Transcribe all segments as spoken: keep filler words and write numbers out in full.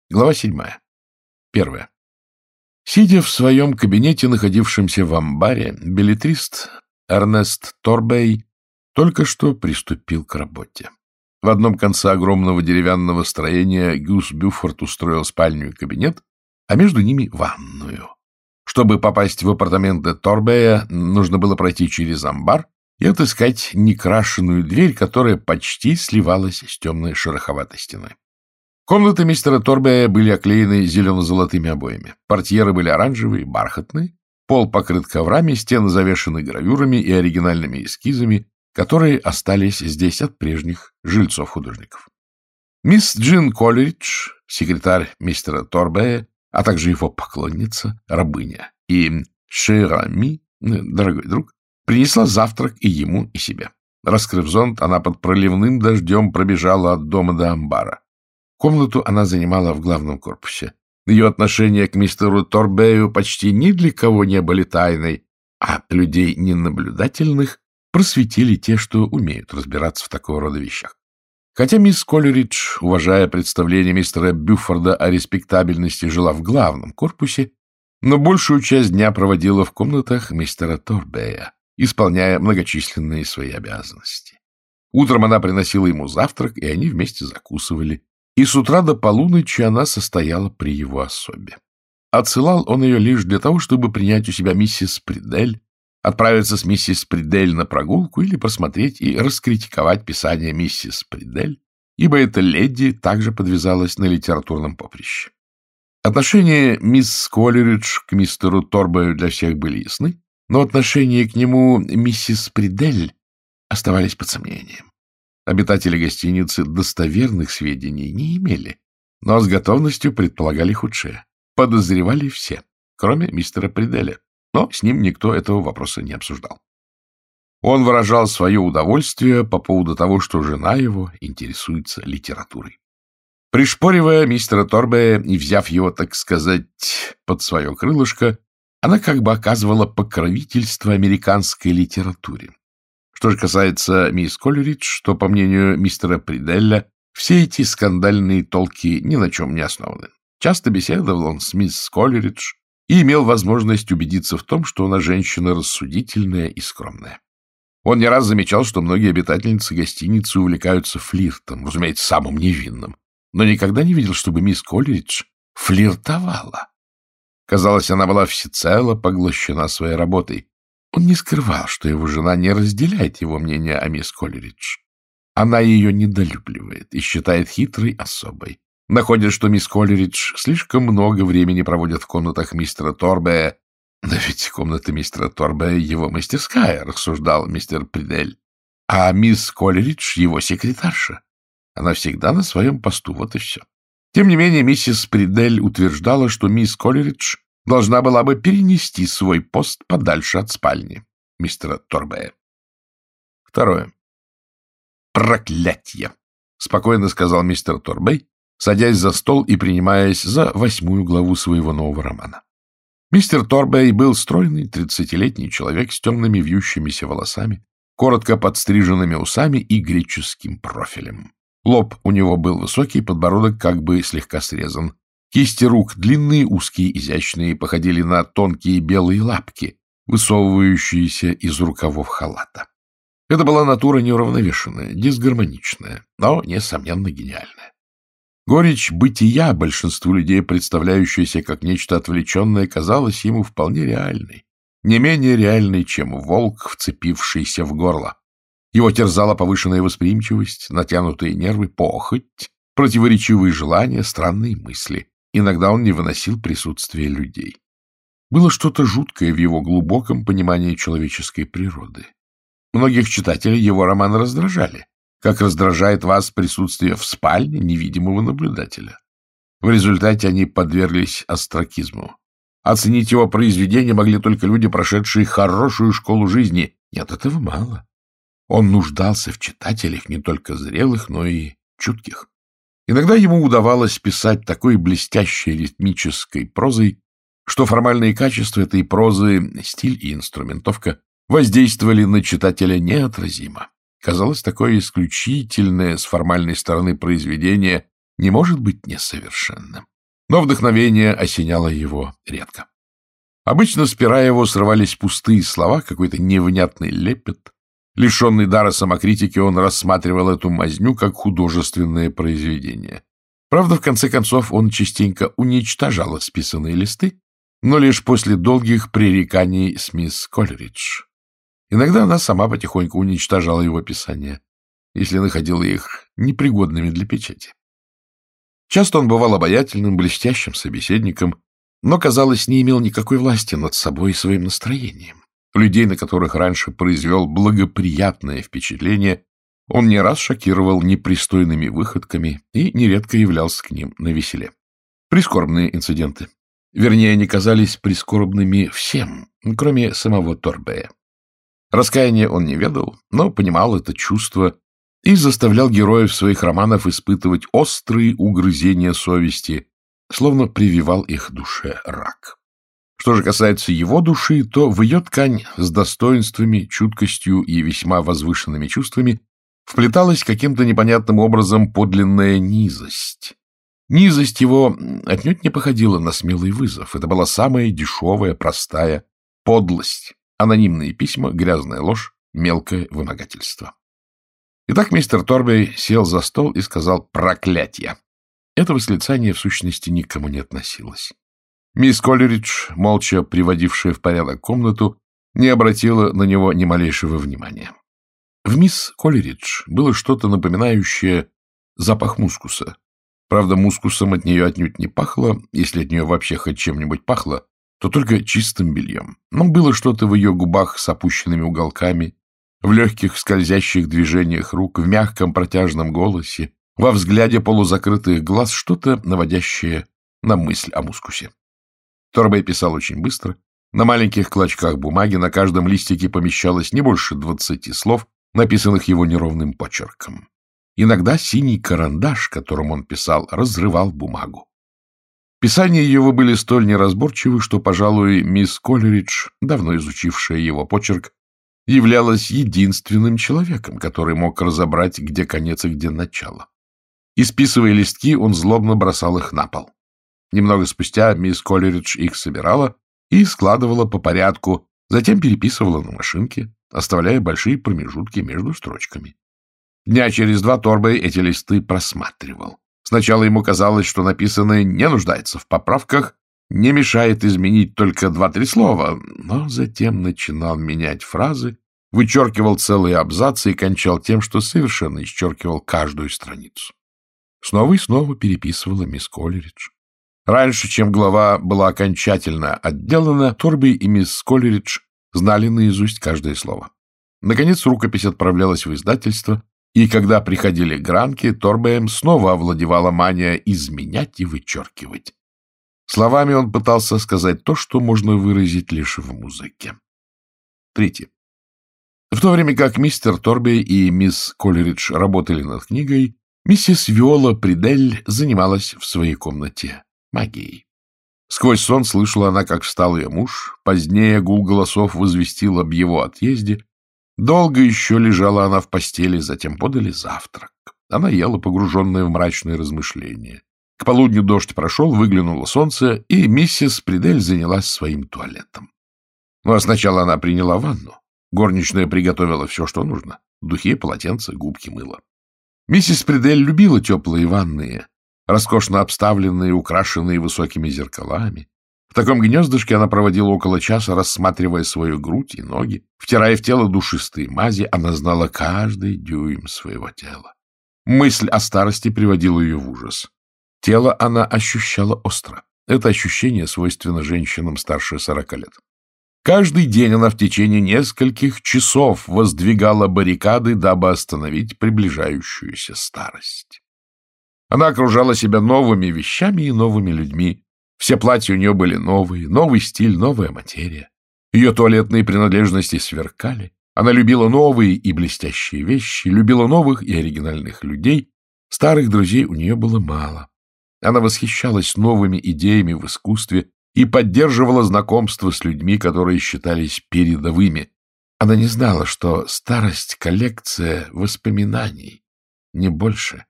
Глава седьмая. Первая. Сидя в своем кабинете, находившемся в амбаре, беллетрист Эрнест Торбей только что приступил к работе. В одном конце огромного деревянного строения Гюс Бюфорд устроил спальню и кабинет, а между ними ванную. Чтобы попасть в апартаменты Торбея, нужно было пройти через амбар и отыскать некрашенную дверь, которая почти сливалась с темной шероховатой стеной. Комнаты мистера Торбея были оклеены зелено-золотыми обоями. Портьеры были оранжевые, бархатные, пол покрыт коврами, стены завешаны гравюрами и оригинальными эскизами, которые остались здесь от прежних жильцов-художников. Мисс Джин Колеридж, секретарь мистера Торбея, а также его поклонница, рабыня, и Шерами, дорогой друг, принесла завтрак и ему, и себе. Раскрыв зонт, она под проливным дождем пробежала от дома до амбара. Комнату она занимала в главном корпусе. Ее отношения к мистеру Торбею почти ни для кого не были тайной, а людей ненаблюдательных просветили те, что умеют разбираться в такого рода вещах. Хотя мисс Колеридж, уважая представление мистера Бюфорда о респектабельности, жила в главном корпусе, но большую часть дня проводила в комнатах мистера Торбея, исполняя многочисленные свои обязанности. Утром она приносила ему завтрак, и они вместе закусывали. И с утра до полуночи она состояла при его особе. Отсылал он ее лишь для того, чтобы принять у себя миссис Придель, отправиться с миссис Придель на прогулку или посмотреть и раскритиковать писание миссис Придель, ибо эта леди также подвязалась на литературном поприще. Отношения мисс Колеридж к мистеру Торбею для всех были ясны, но отношения к нему миссис Придель оставались под сомнением. Обитатели гостиницы достоверных сведений не имели, но с готовностью предполагали худшее. Подозревали все, кроме мистера Приделя, но с ним никто этого вопроса не обсуждал. Он выражал свое удовольствие по поводу того, что жена его интересуется литературой. Пришпоривая мистера Торбея и взяв его, так сказать, под свое крылышко, она как бы оказывала покровительство американской литературе. Что же касается мисс Колеридж, то, по мнению мистера Приделля, все эти скандальные толки ни на чем не основаны. Часто беседовал он с мисс Колеридж и имел возможность убедиться в том, что она женщина рассудительная и скромная. Он не раз замечал, что многие обитательницы гостиницы увлекаются флиртом, разумеется, самым невинным, но никогда не видел, чтобы мисс Колеридж флиртовала. Казалось, она была всецело поглощена своей работой. Он не скрывал, что его жена не разделяет его мнение о мисс Колеридж. Она ее недолюбливает и считает хитрой особой. Находит, что мисс Колеридж слишком много времени проводит в комнатах мистера Торбея. Да ведь комната мистера Торбея — его мастерская, рассуждал мистер Придель. А мисс Колеридж — его секретарша. Она всегда на своем посту, вот и все. Тем не менее, миссис Придель утверждала, что мисс Колеридж должна была бы перенести свой пост подальше от спальни мистера Торбея. Второе. «Проклятье!» — спокойно сказал мистер Торбей, садясь за стол и принимаясь за восьмую главу своего нового романа. Мистер Торбей был стройный тридцатилетний человек с темными вьющимися волосами, коротко подстриженными усами и греческим профилем. Лоб у него был высокий, подбородок как бы слегка срезан. Кисти рук длинные, узкие, изящные, походили на тонкие белые лапки, высовывающиеся из рукавов халата. Это была натура неуравновешенная, дисгармоничная, но, несомненно, гениальная. Горечь бытия большинству людей, представляющаяся как нечто отвлеченное, казалась ему вполне реальной, не менее реальной, чем волк, вцепившийся в горло. Его терзала повышенная восприимчивость, натянутые нервы, похоть, противоречивые желания, странные мысли. Иногда он не выносил присутствия людей. Было что-то жуткое в его глубоком понимании человеческой природы. Многих читателей его романы раздражали, как раздражает вас присутствие в спальне невидимого наблюдателя. В результате они подверглись остракизму. Оценить его произведения могли только люди, прошедшие хорошую школу жизни. Нет, этого мало. Он нуждался в читателях не только зрелых, но и чутких. Иногда ему удавалось писать такой блестящей ритмической прозой, что формальные качества этой прозы, стиль и инструментовка, воздействовали на читателя неотразимо. Казалось, такое исключительное с формальной стороны произведение не может быть несовершенным. Но вдохновение осеняло его редко. Обычно с пера его срывались пустые слова, какой-то невнятный лепет. Лишенный дара самокритики, он рассматривал эту мазню как художественное произведение. Правда, в конце концов, он частенько уничтожал исписанные листы, но лишь после долгих пререканий с мисс Колеридж. Иногда она сама потихоньку уничтожала его писания, если находила их непригодными для печати. Часто он бывал обаятельным, блестящим собеседником, но, казалось, не имел никакой власти над собой и своим настроением. Людей, на которых раньше произвел благоприятное впечатление, он не раз шокировал непристойными выходками и нередко являлся к ним навеселе. Прискорбные инциденты. Вернее, они казались прискорбными всем, кроме самого Торбея. Раскаяния он не ведал, но понимал это чувство и заставлял героев своих романов испытывать острые угрызения совести, словно прививал их душе рак. Что же касается его души, то в ее ткань с достоинствами, чуткостью и весьма возвышенными чувствами вплеталась каким-то непонятным образом подлинная низость. Низость его отнюдь не походила на смелый вызов. Это была самая дешевая, простая подлость. Анонимные письма, грязная ложь, мелкое вымогательство. Итак, мистер Торбей сел за стол и сказал «проклятье». Это восклицание, в сущности, никому не относилось. Мисс Колеридж, молча приводившая в порядок комнату, не обратила на него ни малейшего внимания. В мисс Колеридж было что-то напоминающее запах мускуса. Правда, мускусом от нее отнюдь не пахло, если от нее вообще хоть чем-нибудь пахло, то только чистым бельем. Но было что-то в ее губах с опущенными уголками, в легких скользящих движениях рук, в мягком протяжном голосе, во взгляде полузакрытых глаз, что-то наводящее на мысль о мускусе. Торбей писал очень быстро. На маленьких клочках бумаги на каждом листике помещалось не больше двадцати слов, написанных его неровным почерком. Иногда синий карандаш, которым он писал, разрывал бумагу. Писания его были столь неразборчивы, что, пожалуй, мисс Колеридж, давно изучившая его почерк, являлась единственным человеком, который мог разобрать, где конец и где начало. Исписывая листки, он злобно бросал их на пол. Немного спустя мисс Колеридж их собирала и складывала по порядку, затем переписывала на машинке, оставляя большие промежутки между строчками. Дня через два Торбей эти листы просматривал. Сначала ему казалось, что написанное не нуждается в поправках, не мешает изменить только два-три слова, но затем начинал менять фразы, вычеркивал целые абзацы и кончал тем, что совершенно исчеркивал каждую страницу. Снова и снова переписывала мисс Колеридж. Раньше, чем глава была окончательно отделана, Торбей и мисс Колеридж знали наизусть каждое слово. Наконец рукопись отправлялась в издательство, и когда приходили гранки, Торбеем снова овладевала мания изменять и вычеркивать. Словами он пытался сказать то, что можно выразить лишь в музыке. Третье. В то время как мистер Торбей и мисс Колеридж работали над книгой, миссис Виола Придель занималась в своей комнате магией. Сквозь сон слышала она, как встал ее муж, позднее гул голосов возвестил об его отъезде. Долго еще лежала она в постели, затем подали завтрак. Она ела, погруженная в мрачные размышления. К полудню дождь прошел, выглянуло солнце, и миссис Придель занялась своим туалетом. Ну, а сначала она приняла ванну. Горничная приготовила все, что нужно. Духи, полотенца, губки, мыло. Миссис Придель любила теплые ванные, роскошно обставленные, украшенные высокими зеркалами. В таком гнездышке она проводила около часа, рассматривая свою грудь и ноги, втирая в тело душистые мази. Она знала каждый дюйм своего тела. Мысль о старости приводила ее в ужас. Тело она ощущала остро. Это ощущение свойственно женщинам старше сорока лет. Каждый день она в течение нескольких часов воздвигала баррикады, дабы остановить приближающуюся старость. Она окружала себя новыми вещами и новыми людьми. Все платья у нее были новые, новый стиль, новая материя. Ее туалетные принадлежности сверкали. Она любила новые и блестящие вещи, любила новых и оригинальных людей. Старых друзей у нее было мало. Она восхищалась новыми идеями в искусстве и поддерживала знакомство с людьми, которые считались передовыми. Она не знала, что старость — коллекция воспоминаний, не больше.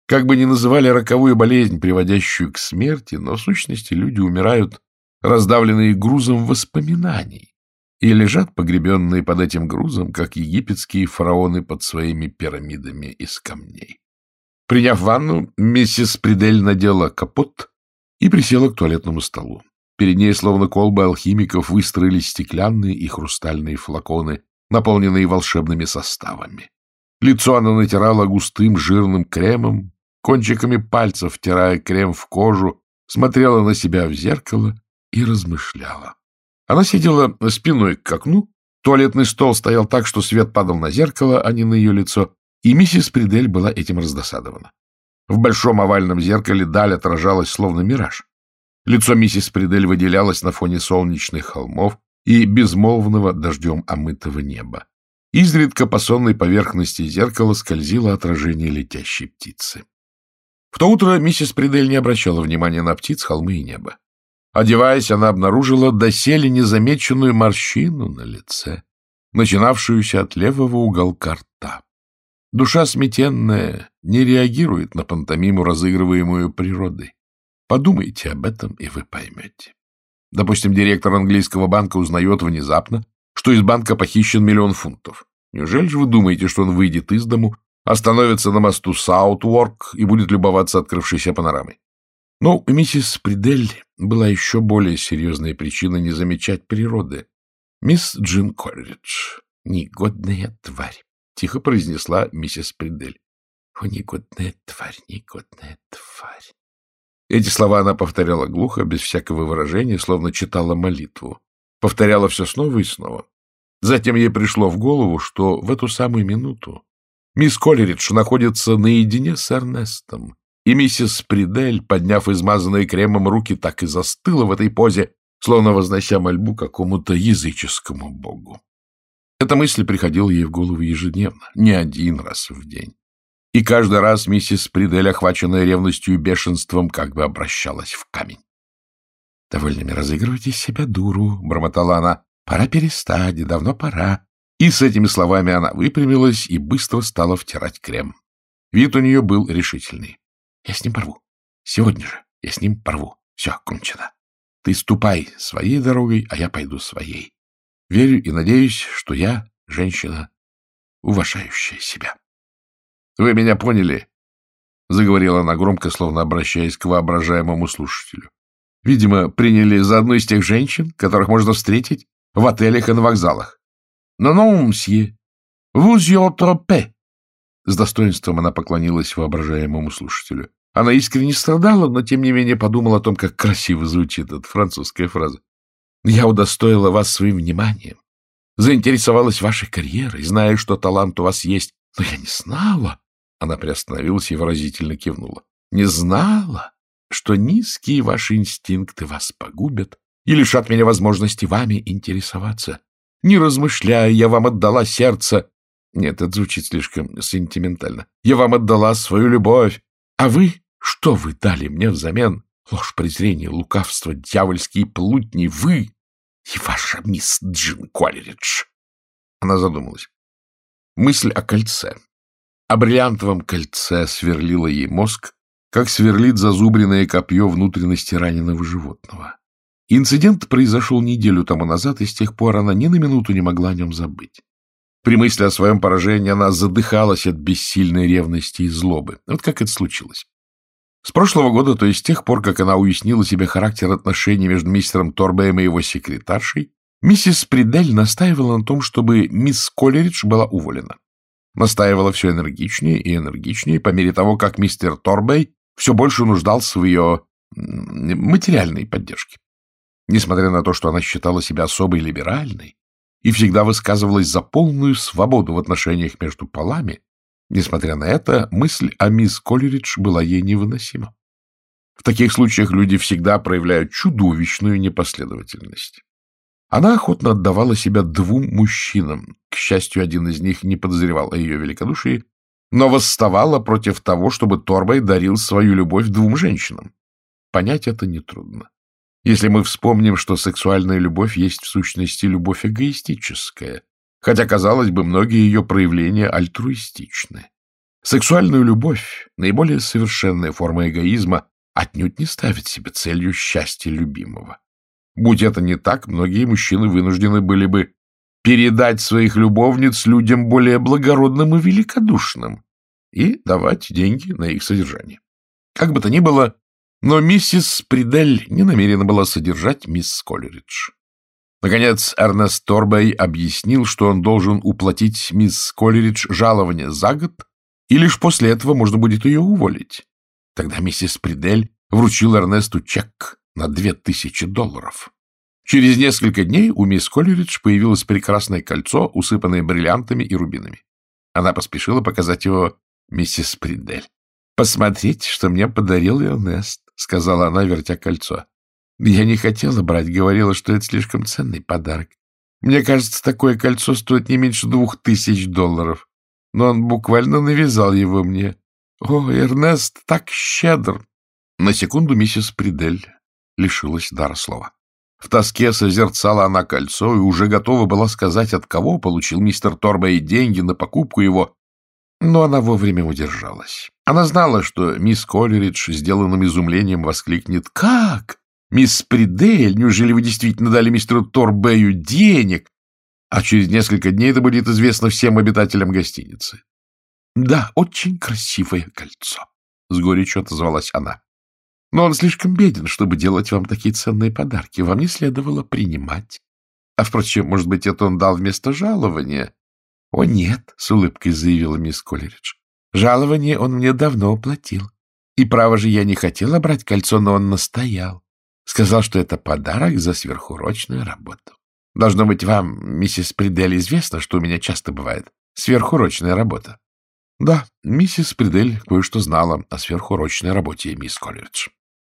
Как бы ни называли роковую болезнь, приводящую к смерти, но в сущности люди умирают, раздавленные грузом воспоминаний, и лежат погребенные под этим грузом, как египетские фараоны под своими пирамидами из камней. Приняв ванну, миссис Придель надела капот и присела к туалетному столу. Перед ней, словно колбы алхимиков, выстроились стеклянные и хрустальные флаконы, наполненные волшебными составами. Лицо она натирала густым жирным кремом, кончиками пальцев, втирая крем в кожу, смотрела на себя в зеркало и размышляла. Она сидела спиной к окну, туалетный стол стоял так, что свет падал на зеркало, а не на ее лицо, и миссис Придель была этим раздосадована. В большом овальном зеркале даль отражалась, словно мираж. Лицо миссис Придель выделялось на фоне солнечных холмов и безмолвного дождем омытого неба. Изредка по сонной поверхности зеркала скользило отражение летящей птицы. В то утро миссис Придель не обращала внимания на птиц, холмы и небо. Одеваясь, она обнаружила доселе незамеченную морщину на лице, начинавшуюся от левого уголка рта. Душа сметенная не реагирует на пантомиму, разыгрываемую природой. Подумайте об этом, и вы поймете. Допустим, директор английского банка узнает внезапно, что из банка похищен миллион фунтов. Неужели же вы думаете, что он выйдет из дому, остановится на мосту Саутворк и будет любоваться открывшейся панорамой? Но у миссис Придель была еще более серьезная причина не замечать природы. «Мисс Джин Колеридж, негодная тварь», — тихо произнесла миссис Придель. «О, негодная тварь, негодная тварь». Эти слова она повторяла глухо, без всякого выражения, словно читала молитву. Повторяла все снова и снова. Затем ей пришло в голову, что в эту самую минуту мисс Колеридж находится наедине с Эрнестом, и миссис Придель, подняв измазанные кремом руки, так и застыла в этой позе, словно вознося мольбу какому-то языческому богу. Эта мысль приходила ей в голову ежедневно, не один раз в день. И каждый раз миссис Придель, охваченная ревностью и бешенством, как бы обращалась в камень. — Довольно разыгрывать из себя дуру, — бормотала она. — Пора перестать, давно пора. И с этими словами она выпрямилась и быстро стала втирать крем. Вид у нее был решительный. — Я с ним порву. Сегодня же я с ним порву. Все, кончено. Ты ступай своей дорогой, а я пойду своей. Верю и надеюсь, что я женщина, уважающая себя. — Вы меня поняли? — заговорила она громко, словно обращаясь к воображаемому слушателю. — Видимо, приняли за одну из тех женщин, которых можно встретить в отелях и на вокзалах. — «Non, мсье, vous y trompez». С достоинством она поклонилась воображаемому слушателю. Она искренне страдала, но тем не менее подумала о том, как красиво звучит эта французская фраза. «Я удостоила вас своим вниманием, заинтересовалась вашей карьерой, зная, что талант у вас есть, но я не знала». Она приостановилась и выразительно кивнула. «Не знала, что низкие ваши инстинкты вас погубят и лишат меня возможности вами интересоваться. Не размышляя, я вам отдала сердце». Нет, это звучит слишком сентиментально. «Я вам отдала свою любовь. А вы? Что вы дали мне взамен? Ложь, презрение, лукавство, дьявольские плутни. Вы и ваша мисс Джин Колеридж». Она задумалась. Мысль о кольце, о бриллиантовом кольце сверлила ей мозг, как сверлит зазубренное копье внутренности раненого животного. Инцидент произошел неделю тому назад, и с тех пор она ни на минуту не могла о нем забыть. При мысли о своем поражении она задыхалась от бессильной ревности и злобы. Вот как это случилось. С прошлого года, то есть с тех пор, как она уяснила себе характер отношений между мистером Торбеем и его секретаршей, миссис Придель настаивала на том, чтобы мисс Колеридж была уволена. Настаивала все энергичнее и энергичнее, по мере того, как мистер Торбей все больше нуждался в ее материальной поддержке. Несмотря на то, что она считала себя особой либеральной и всегда высказывалась за полную свободу в отношениях между полами, несмотря на это, мысль о мисс Колеридж была ей невыносима. В таких случаях люди всегда проявляют чудовищную непоследовательность. Она охотно отдавала себя двум мужчинам. К счастью, один из них не подозревал о ее великодушии, но восставала против того, чтобы Торбей дарил свою любовь двум женщинам. Понять это нетрудно. Если мы вспомним, что сексуальная любовь есть в сущности любовь эгоистическая, хотя, казалось бы, многие ее проявления альтруистичны. Сексуальную любовь, наиболее совершенная форма эгоизма, отнюдь не ставит себе целью счастья любимого. Будь это не так, многие мужчины вынуждены были бы передать своих любовниц людям более благородным и великодушным и давать деньги на их содержание. Как бы то ни было, но миссис Придель не намерена была содержать мисс Колеридж. Наконец, Эрнест Торбей объяснил, что он должен уплатить мисс Колеридж жалование за год, и лишь после этого можно будет ее уволить. Тогда миссис Придель вручил Эрнесту чек на две тысячи долларов. Через несколько дней у мисс Колеридж появилось прекрасное кольцо, усыпанное бриллиантами и рубинами. Она поспешила показать его миссис Придель. «Посмотрите, что мне подарил Эрнест», — сказала она, вертя кольцо. «Я не хотела брать, говорила, что это слишком ценный подарок. Мне кажется, такое кольцо стоит не меньше двух тысяч долларов. Но он буквально навязал его мне. О, Эрнест так щедр!» На секунду миссис Придель лишилась дара слова. В тоске созерцала она кольцо и уже готова была сказать, от кого получил мистер Торбей деньги на покупку его, но она вовремя удержалась. Она знала, что мисс Колеридж сделанным изумлением воскликнет: «Как? Мисс Придель, неужели вы действительно дали мистеру Торбею денег?» А через несколько дней это будет известно всем обитателям гостиницы. «Да, очень красивое кольцо», — с горечью отозвалась она. «Но он слишком беден, чтобы делать вам такие ценные подарки. Вам не следовало принимать. А, впрочем, может быть, это он дал вместо жалования?» «О, нет», — с улыбкой заявила мисс Колеридж. «Жалование он мне давно уплатил. И, право же, я не хотела брать кольцо, но он настоял. Сказал, что это подарок за сверхурочную работу. Должно быть, вам, миссис Придель, известно, что у меня часто бывает сверхурочная работа». Да, миссис Придель кое-что знала о сверхурочной работе мисс Колеридж.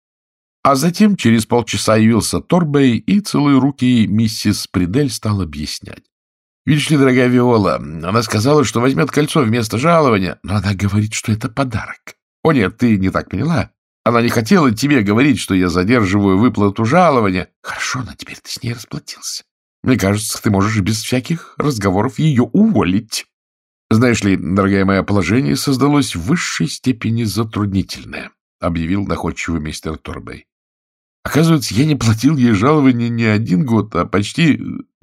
А затем через полчаса явился Торбей и, целуя руки, миссис Придель стал объяснять. «Видишь ли, дорогая Виола, она сказала, что возьмет кольцо вместо жалования, но она говорит, что это подарок. О нет, ты не так поняла. Она не хотела тебе говорить, что я задерживаю выплату жалования. Хорошо, но теперь ты с ней расплатился. Мне кажется, ты можешь без всяких разговоров ее уволить. Знаешь ли, дорогая моя, положение создалось в высшей степени затруднительное», — объявил находчивый мистер Торбей. «Оказывается, я не платил ей жалования не один год, а почти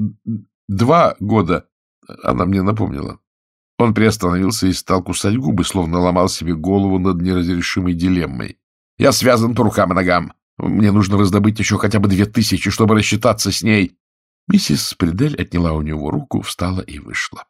два года», — она мне напомнила. Он приостановился и стал кусать губы, словно ломал себе голову над неразрешимой дилеммой. «Я связан по рукам и ногам. Мне нужно раздобыть еще хотя бы две тысячи, чтобы рассчитаться с ней». Миссис Придель отняла у него руку, встала и вышла.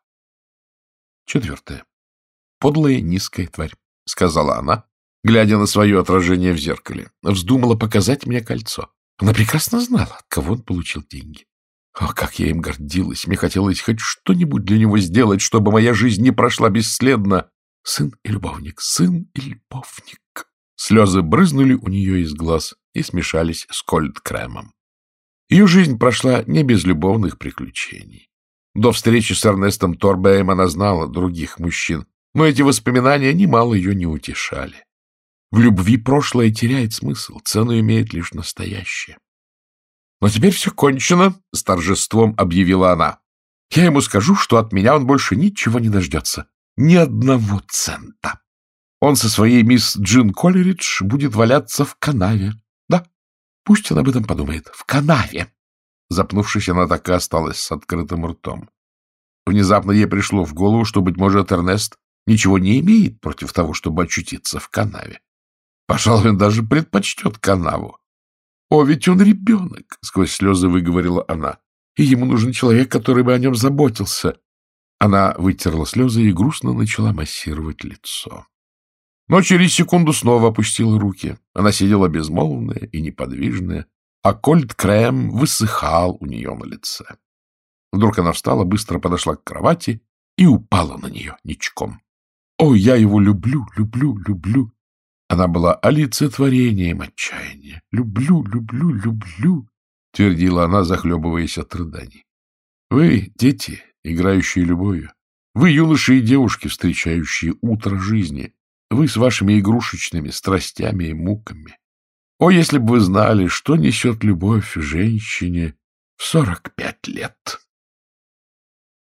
Четвертое. «Подлая низкая тварь», — сказала она, глядя на свое отражение в зеркале. «Вздумала показать мне кольцо. Она прекрасно знала, от кого он получил деньги. О, как я им гордилась! Мне хотелось хоть что-нибудь для него сделать, чтобы моя жизнь не прошла бесследно. Сын и любовник, сын и любовник». Слезы брызнули у нее из глаз и смешались с кольт-кремом. Ее жизнь прошла не без любовных приключений. До встречи с Эрнестом Торбеем она знала других мужчин, но эти воспоминания немало ее не утешали. В любви прошлое теряет смысл, цену имеет лишь настоящее. «Но теперь все кончено», — с торжеством объявила она. «Я ему скажу, что от меня он больше ничего не дождется. Ни одного цента. Он со своей мисс Джин Колеридж будет валяться в канаве. Да, пусть он об этом подумает. В канаве». Запнувшись, она так и осталась с открытым ртом. Внезапно ей пришло в голову, что, быть может, Эрнест ничего не имеет против того, чтобы очутиться в канаве. Пожалуй, он даже предпочтет канаву. «О, ведь он ребенок!» — сквозь слезы выговорила она. «И ему нужен человек, который бы о нем заботился». Она вытерла слезы и грустно начала массировать лицо. Но через секунду снова опустила руки. Она сидела безмолвная и неподвижная, а кольт-крем высыхал у нее на лице. Вдруг она встала, быстро подошла к кровати и упала на нее ничком. «О, я его люблю, люблю, люблю!» Она была олицетворением отчаяния. «Люблю, люблю, люблю!» — твердила она, захлебываясь от рыданий. «Вы, дети, играющие любовью, вы, юноши и девушки, встречающие утро жизни, вы с вашими игрушечными страстями и муками. О, если бы вы знали, что несет любовь женщине в сорок пять лет!»